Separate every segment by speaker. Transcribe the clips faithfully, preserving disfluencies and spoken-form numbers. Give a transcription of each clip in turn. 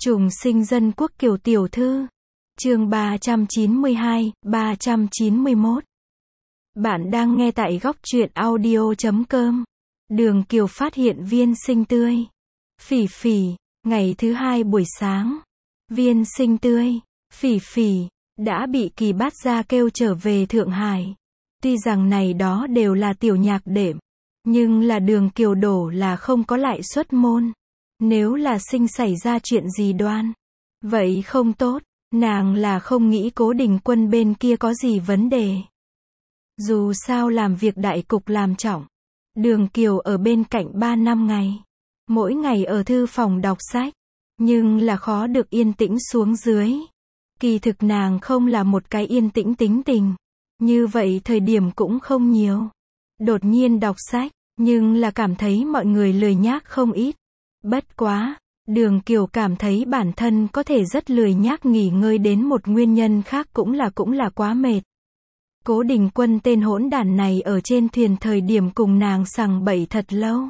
Speaker 1: Trùng sinh dân quốc Kiều tiểu thư. Chương ba trăm chín mươi hai, ba trăm chín mươi mốt. Bạn đang nghe tại góc truyện audio chấm com. Đường Kiều phát hiện viên sinh tươi. Phỉ phỉ, ngày thứ hai buổi sáng. Viên sinh tươi, phỉ phỉ, đã bị Kỳ Bát Gia kêu trở về Thượng Hải. Tuy rằng này đó đều là tiểu nhạc đệm, nhưng là Đường Kiều đổ là không có lại xuất môn. Nếu là sinh xảy ra chuyện gì đoan, vậy không tốt, nàng là không nghĩ Cố Đình Quân bên kia có gì vấn đề. Dù sao làm việc đại cục làm trọng. Đường Kiều ở bên cạnh ba năm ngày, mỗi ngày ở thư phòng đọc sách, nhưng là khó được yên tĩnh xuống dưới. Kỳ thực nàng không là một cái yên tĩnh tính tình, như vậy thời điểm cũng không nhiều. Đột nhiên đọc sách, nhưng là cảm thấy mọi người lười nhác không ít. Bất quá, Đường Kiều cảm thấy bản thân có thể rất lười nhác nghỉ ngơi đến một nguyên nhân khác cũng là cũng là quá mệt. Cố Đình Quân tên hỗn đản này ở trên thuyền thời điểm cùng nàng sằng bậy thật lâu.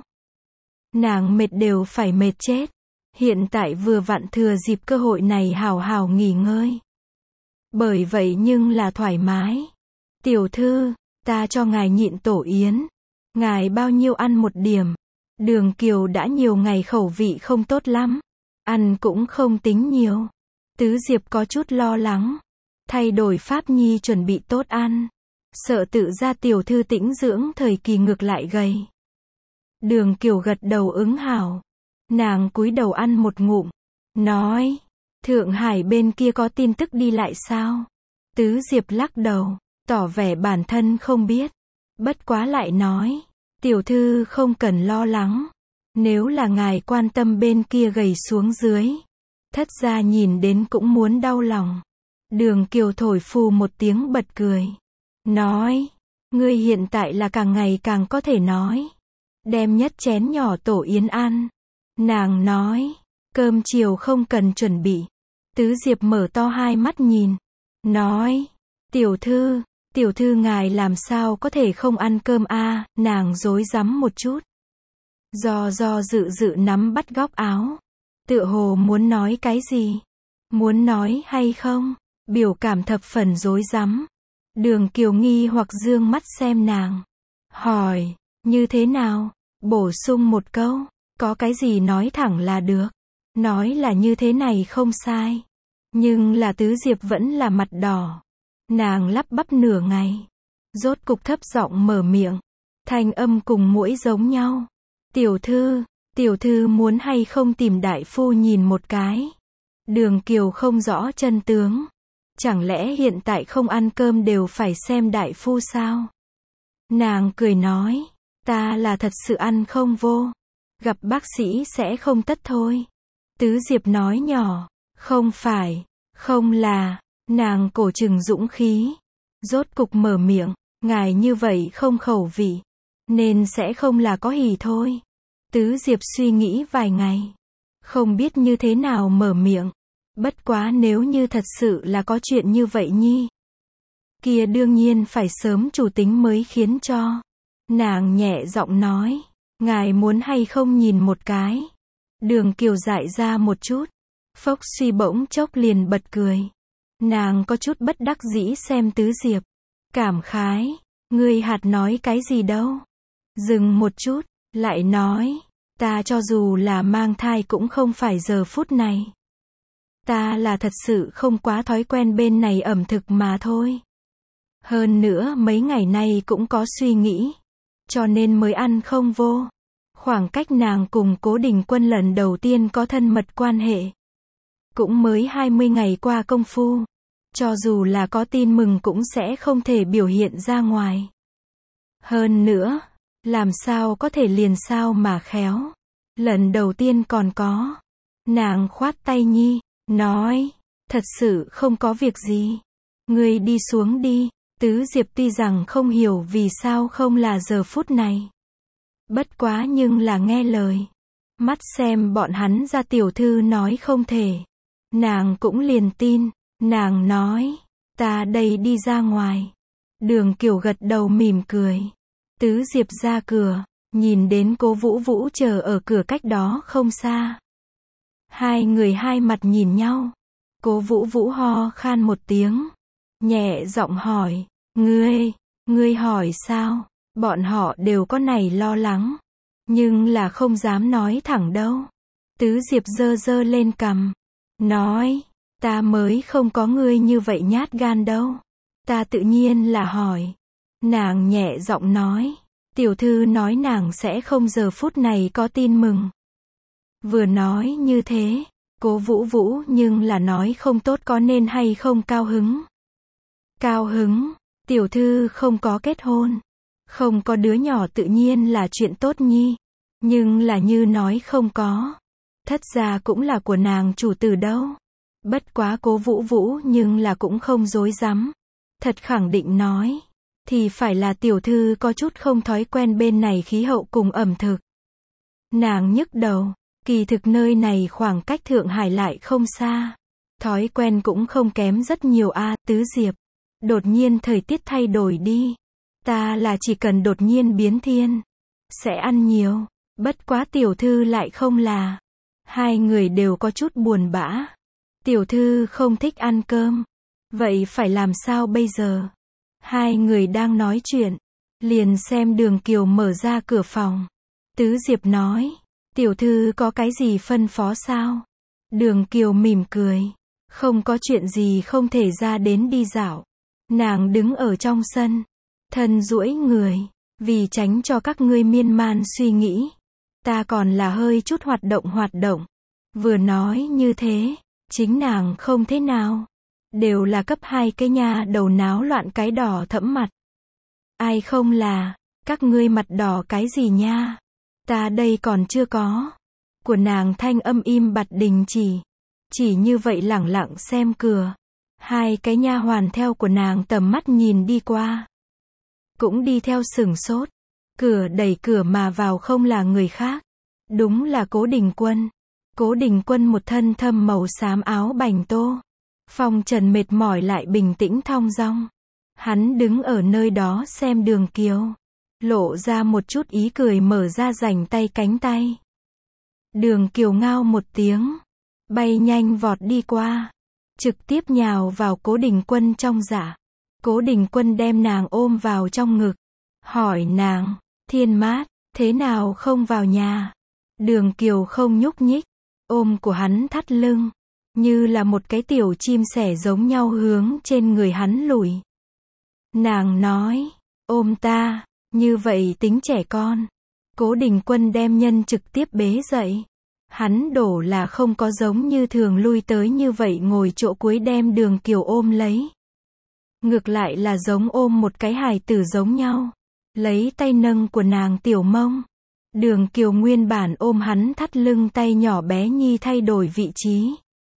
Speaker 1: Nàng mệt đều phải mệt chết. Hiện tại vừa vặn thừa dịp cơ hội này hào hào nghỉ ngơi. Bởi vậy nhưng là thoải mái. Tiểu thư, ta cho ngài nhịn tổ yến. Ngài bao nhiêu ăn một điểm. Đường Kiều đã nhiều ngày khẩu vị không tốt lắm. Ăn cũng không tính nhiều. Tứ Diệp có chút lo lắng. Thay đổi Pháp Nhi chuẩn bị tốt ăn. Sợ tự ra tiểu thư tĩnh dưỡng thời kỳ ngược lại gầy. Đường Kiều gật đầu ứng hảo. Nàng cúi đầu ăn một ngụm. Nói, Thượng Hải bên kia có tin tức đi lại sao? Tứ Diệp lắc đầu, tỏ vẻ bản thân không biết. Bất quá lại nói, tiểu thư không cần lo lắng. Nếu là ngài quan tâm bên kia gầy xuống dưới, thất gia nhìn đến cũng muốn đau lòng. Đường Kiều thổi phù một tiếng bật cười. Nói, ngươi hiện tại là càng ngày càng có thể nói. Đem nhất chén nhỏ tổ yến ăn. Nàng nói, cơm chiều không cần chuẩn bị. Tứ Diệp mở to hai mắt nhìn. Nói, tiểu thư, tiểu thư ngài làm sao có thể không ăn cơm a? Nàng rối rắm một chút. Do do dự dự nắm bắt góc áo. Tựa hồ muốn nói cái gì? Muốn nói hay không? Biểu cảm thập phần rối rắm. Đường Kiều nghi hoặc dương mắt xem nàng. Hỏi, như thế nào? Bổ sung một câu. Có cái gì nói thẳng là được. Nói là như thế này không sai. Nhưng là Tứ Diệp vẫn là mặt đỏ. Nàng lắp bắp nửa ngày. Rốt cục thấp giọng mở miệng. Thanh âm cùng mũi giống nhau. Tiểu thư, tiểu thư muốn hay không tìm đại phu nhìn một cái. Đường Kiều không rõ chân tướng. Chẳng lẽ hiện tại không ăn cơm đều phải xem đại phu sao? Nàng cười nói. Ta là thật sự ăn không vô. Gặp bác sĩ sẽ không tất thôi. Tứ Diệp nói nhỏ. Không phải, không là. Nàng cổ trừng dũng khí. Rốt cục mở miệng. Ngài như vậy không khẩu vị. Nên sẽ không là có hỉ thôi. Tứ Diệp suy nghĩ vài ngày. Không biết như thế nào mở miệng. Bất quá nếu như thật sự là có chuyện như vậy nhi. Kia đương nhiên phải sớm chủ tính mới khiến cho. Nàng nhẹ giọng nói. Ngài muốn hay không nhìn một cái. Đường Kiều dại ra một chút. Phốc suy bỗng chốc liền bật cười. Nàng có chút bất đắc dĩ xem Tứ Diệp. Cảm khái. Ngươi hạt nói cái gì đâu. Dừng một chút. Lại nói. Ta cho dù là mang thai cũng không phải giờ phút này. Ta là thật sự không quá thói quen bên này ẩm thực mà thôi. Hơn nữa mấy ngày nay cũng có suy nghĩ. Cho nên mới ăn không vô. Khoảng cách nàng cùng Cố Đình Quân lần đầu tiên có thân mật quan hệ. Cũng mới hai mươi ngày qua công phu. Cho dù là có tin mừng cũng sẽ không thể biểu hiện ra ngoài. Hơn nữa, làm sao có thể liền sao mà khéo. Lần đầu tiên còn có. Nàng khoát tay nhi, nói, thật sự không có việc gì. Ngươi đi xuống đi. Tứ Diệp tuy rằng không hiểu vì sao không là giờ phút này. Bất quá nhưng là nghe lời. Mắt xem bọn hắn ra tiểu thư nói không thể. Nàng cũng liền tin. Nàng nói, ta đây đi ra ngoài. Đường Kiều gật đầu mỉm cười. Tứ Diệp ra cửa, nhìn đến Cố Vũ Vũ chờ ở cửa cách đó không xa. Hai người hai mặt nhìn nhau. Cố Vũ Vũ ho khan một tiếng. Nhẹ giọng hỏi. Ngươi, ngươi hỏi sao? Bọn họ đều có này lo lắng. Nhưng là không dám nói thẳng đâu. Tứ Diệp giơ giơ lên cằm. Nói. Ta mới không có ngươi như vậy nhát gan đâu. Ta tự nhiên là hỏi. Nàng nhẹ giọng nói. Tiểu thư nói nàng sẽ không giờ phút này có tin mừng. Vừa nói như thế, Cố Vũ Vũ nhưng là nói không tốt có nên hay không cao hứng. Cao hứng, tiểu thư không có kết hôn. Không có đứa nhỏ tự nhiên là chuyện tốt nhi. Nhưng là như nói không có. Thất gia cũng là của nàng chủ tử đâu. Bất quá Cố Vũ Vũ nhưng là cũng không dối rắm. Thật khẳng định nói. Thì phải là tiểu thư có chút không thói quen bên này khí hậu cùng ẩm thực. Nàng nhức đầu. Kỳ thực nơi này khoảng cách Thượng Hải lại không xa. Thói quen cũng không kém rất nhiều a. Tứ Diệp. Đột nhiên thời tiết thay đổi đi. Ta là chỉ cần đột nhiên biến thiên. Sẽ ăn nhiều. Bất quá tiểu thư lại không là. Hai người đều có chút buồn bã. Tiểu thư không thích ăn cơm. Vậy phải làm sao bây giờ? Hai người đang nói chuyện. Liền xem Đường Kiều mở ra cửa phòng. Tứ Diệp nói. Tiểu thư có cái gì phân phó sao? Đường Kiều mỉm cười. Không có chuyện gì không thể ra đến đi dạo. Nàng đứng ở trong sân. Thân duỗi người. Vì tránh cho các ngươi miên man suy nghĩ. Ta còn là hơi chút hoạt động hoạt động. Vừa nói như thế. Chính nàng không thế nào. Đều là cấp hai cái nha đầu náo loạn cái đỏ thẫm mặt. Ai không là. Các ngươi mặt đỏ cái gì nha? Ta đây còn chưa có. Của nàng thanh âm im bặt đình chỉ. Chỉ như vậy lẳng lặng xem cửa. Hai cái nha hoàn theo của nàng tầm mắt nhìn đi qua. Cũng đi theo sửng sốt. Cửa đẩy cửa mà vào không là người khác. Đúng là Cố Đình Quân. Cố Đình Quân một thân thâm màu xám áo bành tô. Phong trần mệt mỏi lại bình tĩnh thong dong. Hắn đứng ở nơi đó xem Đường Kiều. Lộ ra một chút ý cười mở ra rảnh tay cánh tay. Đường Kiều ngao một tiếng. Bay nhanh vọt đi qua. Trực tiếp nhào vào Cố Đình Quân trong dạ. Cố Đình Quân đem nàng ôm vào trong ngực. Hỏi nàng. Thiên Mát, thế nào không vào nhà? Đường Kiều không nhúc nhích. Ôm của hắn thắt lưng. Như là một cái tiểu chim sẻ giống nhau hướng trên người hắn lùi. Nàng nói. Ôm ta. Như vậy tính trẻ con. Cố Đình Quân đem nhân trực tiếp bế dậy. Hắn đổ là không có giống như thường lui tới như vậy ngồi chỗ cuối đem Đường Kiều ôm lấy. Ngược lại là giống ôm một cái hài tử giống nhau. Lấy tay nâng của nàng tiểu mông. Đường Kiều nguyên bản ôm hắn thắt lưng tay nhỏ bé nhi thay đổi vị trí.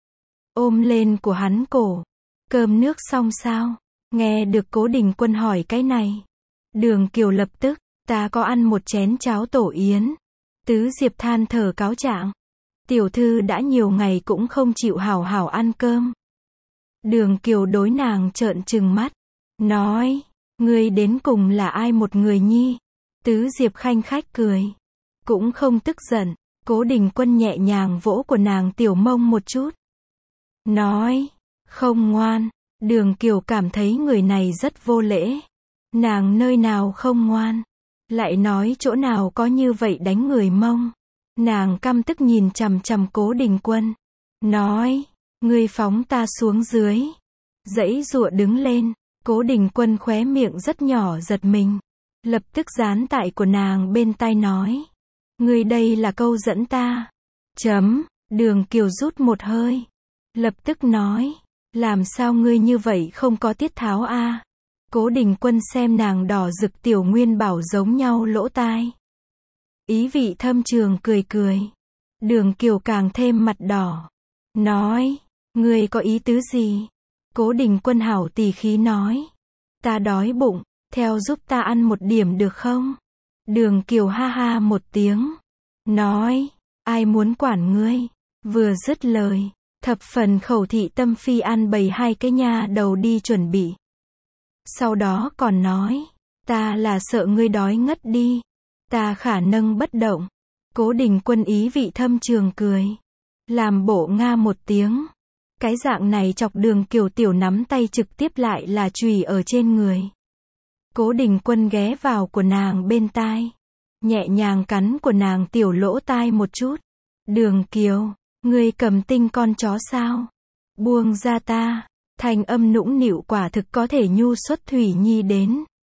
Speaker 1: Ôm lên của hắn cổ. Cơm nước xong sao? Nghe được Cố Đình Quân hỏi cái này. Đường Kiều lập tức. Ta có ăn một chén cháo tổ yến. Tứ Diệp than thở cáo trạng. Tiểu thư đã nhiều ngày cũng không chịu hảo hảo ăn cơm. Đường Kiều đối nàng trợn trừng mắt. Nói. Ngươi đến cùng là ai một người nhi? Tứ Diệp khanh khách cười. Cũng không tức giận. Cố Đình Quân nhẹ nhàng vỗ của nàng tiểu mông một chút. Nói. Không ngoan. Đường Kiều cảm thấy người này rất vô lễ. Nàng nơi nào không ngoan. Lại nói chỗ nào có như vậy đánh người mông. Nàng căm tức nhìn chằm chằm Cố Đình Quân. Nói. Ngươi phóng ta xuống dưới. Giãy giụa đứng lên. Cố Đình Quân khóe miệng rất nhỏ giật mình. Lập tức dán tại của nàng bên tai nói. Ngươi đây là câu dẫn ta. Chấm. Đường Kiều rút một hơi. Lập tức nói. Làm sao ngươi như vậy không có tiết tháo a? Cố Đình Quân xem nàng đỏ rực tiểu nguyên bảo giống nhau lỗ tai. Ý vị thâm trường cười cười. Đường Kiều càng thêm mặt đỏ. Nói. Ngươi có ý tứ gì? Cố Đình Quân hảo tỉ khí nói. Ta đói bụng. Theo giúp ta ăn một điểm được không? Đường Kiều ha ha một tiếng. Nói. Ai muốn quản ngươi? Vừa dứt lời. Thập phần khẩu thị tâm phi ăn bầy hai cái nha đầu đi chuẩn bị. Sau đó còn nói. Ta là sợ ngươi đói ngất đi. Ta khả nâng bất động. Cố Đình Quân ý vị thâm trường cười. Làm bộ nga một tiếng. Cái dạng này chọc Đường Kiều tiểu nắm tay trực tiếp lại là chùy ở trên người. Cố Đình Quân ghé vào của nàng bên tai. Nhẹ nhàng cắn của nàng tiểu lỗ tai một chút. Đường Kiều, ngươi cầm tinh con chó sao? Buông ra ta. Thanh âm nũng nịu quả thực có thể nhu xuất Thủy Nhi đến.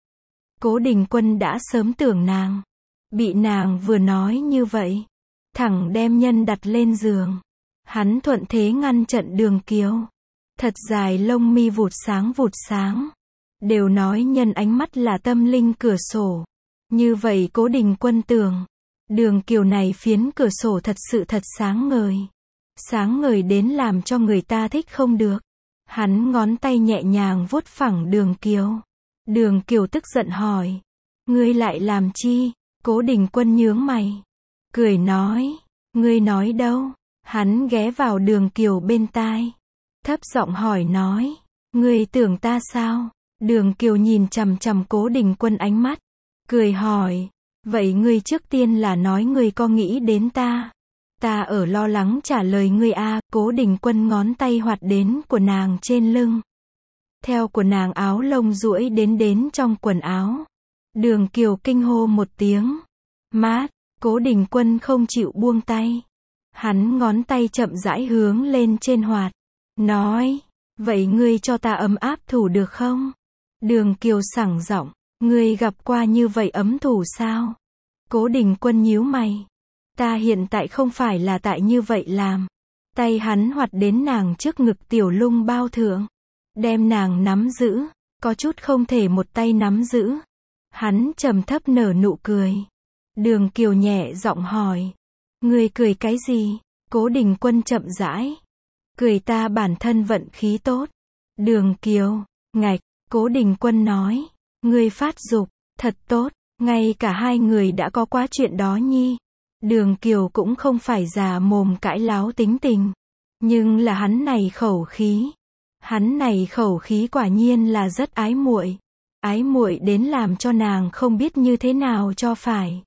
Speaker 1: Cố Đình Quân đã sớm tưởng nàng. Bị nàng vừa nói như vậy. Thẳng đem nhân đặt lên giường. Hắn thuận thế ngăn trận Đường Kiều. Thật dài lông mi vụt sáng vụt sáng. Đều nói nhân ánh mắt là tâm linh cửa sổ. Như vậy Cố Đình Quân tưởng. Đường Kiều này phiến cửa sổ thật sự thật sáng ngời. Sáng ngời đến làm cho người ta thích không được. Hắn ngón tay nhẹ nhàng vuốt phẳng Đường Kiều. Đường Kiều tức giận hỏi. Ngươi lại làm chi? Cố Đình Quân nhướng mày. Cười nói. Ngươi nói đâu? Hắn ghé vào Đường Kiều bên tai. Thấp giọng hỏi nói. Ngươi tưởng ta sao? Đường Kiều nhìn chằm chằm Cố Đình Quân ánh mắt. Cười hỏi. Vậy ngươi trước tiên là nói ngươi có nghĩ đến ta? Ta ở lo lắng trả lời ngươi a. Cố Đình Quân ngón tay hoạt đến của nàng trên lưng. Theo của nàng áo lông duỗi đến đến trong quần áo. Đường Kiều kinh hô một tiếng. Mát. Cố Đình Quân không chịu buông tay. Hắn ngón tay chậm rãi hướng lên trên hoạt. Nói. Vậy ngươi cho ta ấm áp thủ được không? Đường Kiều sảng giọng. Ngươi gặp qua như vậy ấm thủ sao? Cố Đình Quân nhíu mày. Ta hiện tại không phải là tại như vậy làm. Tay hắn hoạt đến nàng trước ngực tiểu lung bao thượng. Đem nàng nắm giữ. Có chút không thể một tay nắm giữ. Hắn trầm thấp nở nụ cười. Đường Kiều nhẹ giọng hỏi. Ngươi cười cái gì? Cố Đình Quân chậm rãi. Cười ta bản thân vận khí tốt. Đường Kiều. Ngạch. Cố Đình Quân nói. Ngươi phát dục. Thật tốt. Ngay cả hai người đã có quá chuyện đó nhi. Đường Kiều cũng không phải già mồm cãi láo tính tình. Nhưng là hắn này khẩu khí. Hắn này khẩu khí quả nhiên là rất ái muội. Ái muội đến làm cho nàng không biết như thế nào cho phải.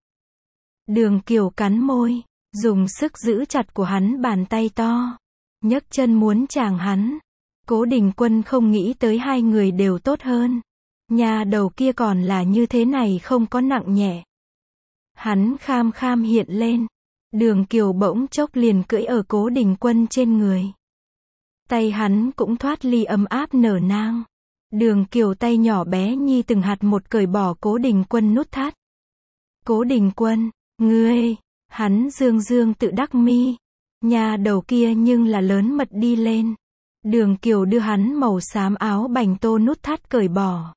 Speaker 1: Đường Kiều cắn môi. Dùng sức giữ chặt của hắn bàn tay to. Nhấc chân muốn chàng hắn. Cố Đình Quân không nghĩ tới hai người đều tốt hơn. Nhà đầu kia còn là như thế này không có nặng nhẹ. Hắn kham kham hiện lên. Đường Kiều bỗng chốc liền cưỡi ở Cố Đình Quân trên người. Tay hắn cũng thoát ly ấm áp nở nang. Đường Kiều tay nhỏ bé nhi từng hạt một cởi bỏ Cố Đình Quân nút thắt. Cố Đình Quân, ngươi, hắn dương dương tự đắc mi. Nhà đầu kia nhưng là lớn mật đi lên. Đường Kiều đưa hắn màu xám áo bành tô nút thắt cởi bỏ.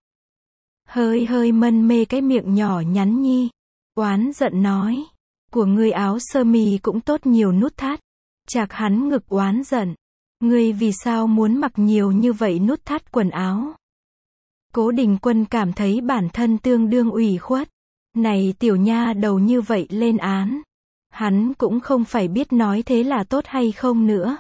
Speaker 1: Hơi hơi mân mê cái miệng nhỏ nhắn nhi. Oán giận nói. Của ngươi áo sơ mi cũng tốt nhiều nút thắt. Chạc hắn ngực oán giận. Ngươi vì sao muốn mặc nhiều như vậy nút thắt quần áo? Cố Đình Quân cảm thấy bản thân tương đương ủy khuất. Này tiểu nha đầu như vậy lên án. Hắn cũng không phải biết nói thế là tốt hay không nữa.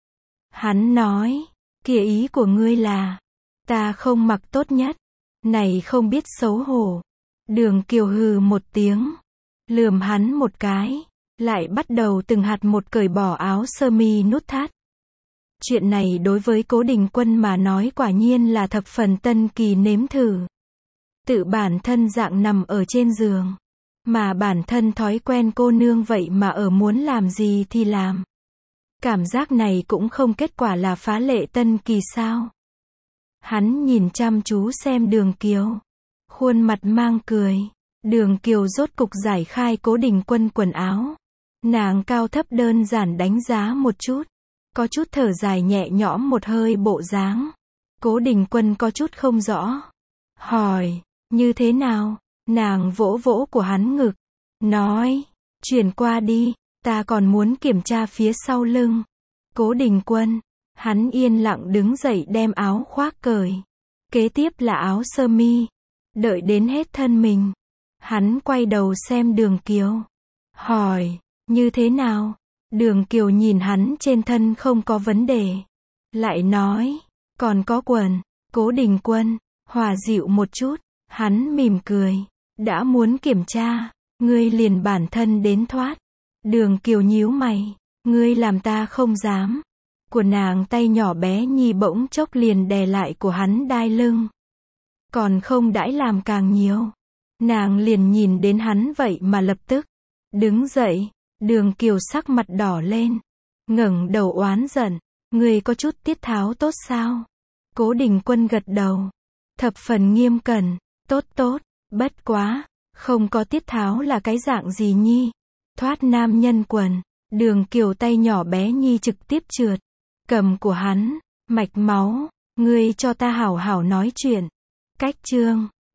Speaker 1: Hắn nói. Kia ý của ngươi là. Ta không mặc tốt nhất. Này không biết xấu hổ. Đường Kiều hừ một tiếng. Lườm hắn một cái. Lại bắt đầu từng hạt một cởi bỏ áo sơ mi nút thắt. Chuyện này đối với Cố Đình Quân mà nói quả nhiên là thập phần tân kỳ nếm thử. Tự bản thân dạng nằm ở trên giường. Mà bản thân thói quen cô nương vậy mà ở muốn làm gì thì làm. Cảm giác này cũng không kết quả là phá lệ tân kỳ sao. Hắn nhìn chăm chú xem Đường Kiều. Khuôn mặt mang cười. Đường Kiều rốt cục giải khai Cố Đình Quân quần áo. Nàng cao thấp đơn giản đánh giá một chút. Có chút thở dài nhẹ nhõm một hơi bộ dáng. Cố Đình Quân có chút không rõ. Hỏi, như thế nào? Nàng vỗ vỗ của hắn ngực. Nói, chuyển qua đi, ta còn muốn kiểm tra phía sau lưng. Cố Đình Quân, hắn yên lặng đứng dậy đem áo khoác cởi. Kế tiếp là áo sơ mi. Đợi đến hết thân mình. Hắn quay đầu xem Đường Kiều. Hỏi, như thế nào? Đường Kiều nhìn hắn trên thân không có vấn đề. Lại nói, còn có quần. Cố Đình Quân, hòa dịu một chút. Hắn mỉm cười. Đã muốn kiểm tra, ngươi liền bản thân đến thoát. Đường Kiều nhíu mày. Ngươi làm ta không dám. Của nàng tay nhỏ bé nhi bỗng chốc liền đè lại của hắn đai lưng. Còn không đãi làm càng nhiều. Nàng liền nhìn đến hắn vậy mà lập tức đứng dậy. Đường Kiều sắc mặt đỏ lên, ngẩng đầu oán giận, ngươi có chút tiết tháo tốt sao? Cố Đình Quân gật đầu, thập phần nghiêm cẩn, tốt tốt, bất quá, không có tiết tháo là cái dạng gì nhi? Thoát nam nhân quần, Đường Kiều tay nhỏ bé nhi trực tiếp trượt, cầm của hắn, mạch máu, ngươi cho ta hảo hảo nói chuyện. Cách chương